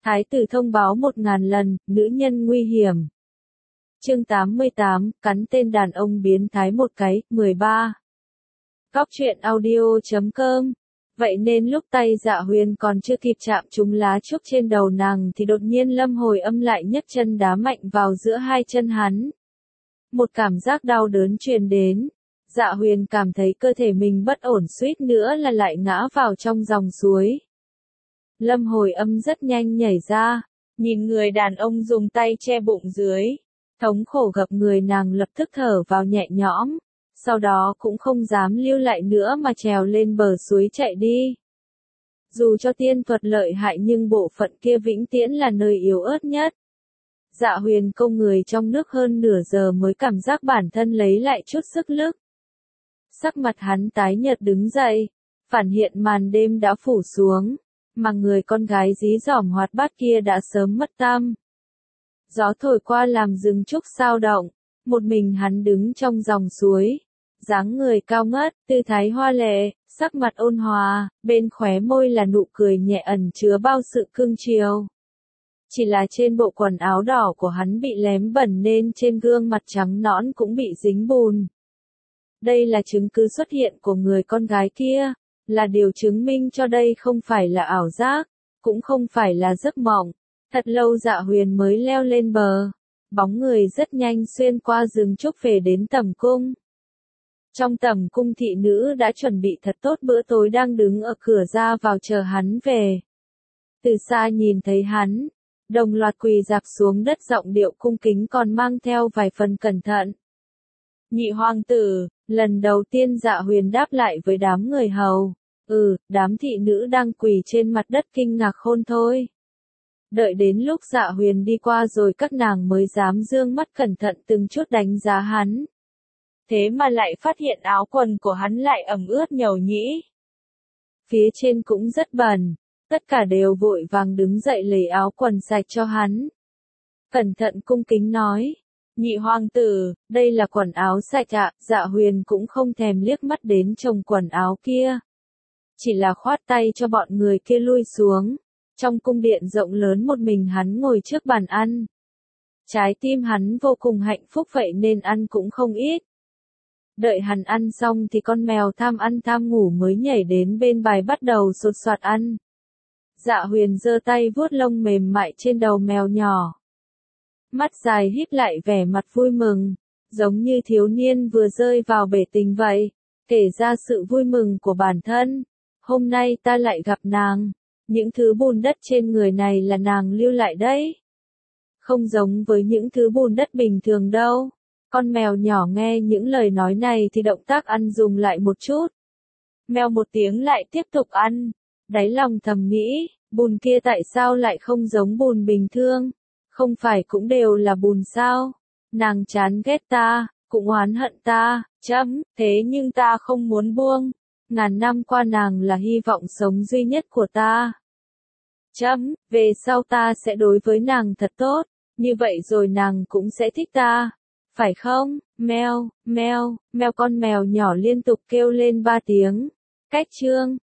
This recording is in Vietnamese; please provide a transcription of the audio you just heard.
Thái tử thông báo 1000 lần, nữ nhân nguy hiểm. Chương 88, cắn tên đàn ông biến thái một cái, 13. Góc truyện audio.com. Vậy nên lúc tay Dạ Huyền còn chưa kịp chạm trúng lá trúc trên đầu nàng thì đột nhiên Lâm Hồi Âm lại nhấc chân đá mạnh vào giữa hai chân hắn. Một cảm giác đau đớn truyền đến. Dạ Huyền cảm thấy cơ thể mình bất ổn, suýt nữa là lại ngã vào trong dòng suối. Lâm Hồi Âm rất nhanh nhảy ra, nhìn người đàn ông dùng tay che bụng dưới. Thống khổ gập người, nàng lập tức thở vào nhẹ nhõm, sau đó cũng không dám lưu lại nữa mà trèo lên bờ suối chạy đi. Dù cho tiên thuật lợi hại nhưng bộ phận kia vĩnh viễn là nơi yếu ớt nhất. Dạ Huyền câu người trong nước hơn nửa giờ mới cảm giác bản thân lấy lại chút sức lực. Sắc mặt hắn tái nhợt đứng dậy, phản hiện màn đêm đã phủ xuống, mà người con gái dí dỏm hoạt bát kia đã sớm mất tăm. Gió thổi qua làm rừng trúc sao động, một mình hắn đứng trong dòng suối, dáng người cao ngất, tư thái hoa lệ, sắc mặt ôn hòa, bên khóe môi là nụ cười nhẹ ẩn chứa bao sự cưng chiều. Chỉ là trên bộ quần áo đỏ của hắn bị lém bẩn nên trên gương mặt trắng nõn cũng bị dính bùn. Đây là chứng cứ xuất hiện của người con gái kia, là điều chứng minh cho đây không phải là ảo giác, cũng không phải là giấc mộng. Thật lâu Dạ Huyền mới leo lên bờ, bóng người rất nhanh xuyên qua rừng trúc về đến tẩm cung. Trong tẩm cung thị nữ đã chuẩn bị thật tốt bữa tối đang đứng ở cửa ra vào chờ hắn về. Từ xa nhìn thấy hắn, đồng loạt quỳ rạp xuống đất, giọng điệu cung kính còn mang theo vài phần cẩn thận. Nhị hoàng tử, lần đầu tiên Dạ Huyền đáp lại với đám người hầu. Đám thị nữ đang quỳ trên mặt đất kinh ngạc khôn thôi. Đợi đến lúc Dạ Huyền đi qua rồi các nàng mới dám dương mắt cẩn thận từng chút đánh giá hắn. Thế mà lại phát hiện áo quần của hắn lại ẩm ướt nhầu nhĩ. Phía trên cũng rất bẩn, tất cả đều vội vàng đứng dậy lấy áo quần sạch cho hắn. Cẩn thận cung kính nói, nhị hoàng tử, đây là quần áo sạch ạ. Dạ Huyền cũng không thèm liếc mắt đến chồng quần áo kia. Chỉ là khoát tay cho bọn người kia lui xuống. Trong cung điện rộng lớn một mình hắn ngồi trước bàn ăn. Trái tim hắn vô cùng hạnh phúc vậy nên ăn cũng không ít. Đợi hắn ăn xong thì con mèo tham ăn tham ngủ mới nhảy đến bên bài bắt đầu sột soạt ăn. Dạ Huyền giơ tay vuốt lông mềm mại trên đầu mèo nhỏ. Mắt dài híp lại vẻ mặt vui mừng, giống như thiếu niên vừa rơi vào bể tình vậy, kể ra sự vui mừng của bản thân. Hôm nay ta lại gặp nàng. Những thứ bùn đất trên người này là nàng lưu lại đấy. Không giống với những thứ bùn đất bình thường đâu. Con mèo nhỏ nghe những lời nói này thì động tác ăn dừng lại một chút. Mèo một tiếng lại tiếp tục ăn. Đáy lòng thầm nghĩ, bùn kia tại sao lại không giống bùn bình thường? Không phải cũng đều là bùn sao? Nàng chán ghét ta, cũng oán hận ta, thế nhưng ta không muốn buông. Ngàn năm qua nàng là hy vọng sống duy nhất của ta. Về sau ta sẽ đối với nàng thật tốt, như vậy rồi nàng cũng sẽ thích ta. Phải không? Meo, meo, meo, con mèo nhỏ liên tục kêu lên 3 tiếng. Cách chương